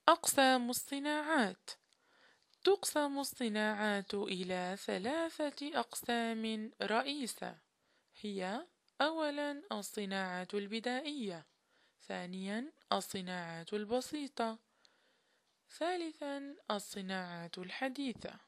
أقسام الصناعات. تقسم الصناعات إلى 3 أقسام رئيسة، هي: أولاً الصناعات البدائية، ثانياً الصناعات البسيطة، ثالثاً الصناعات الحديثة.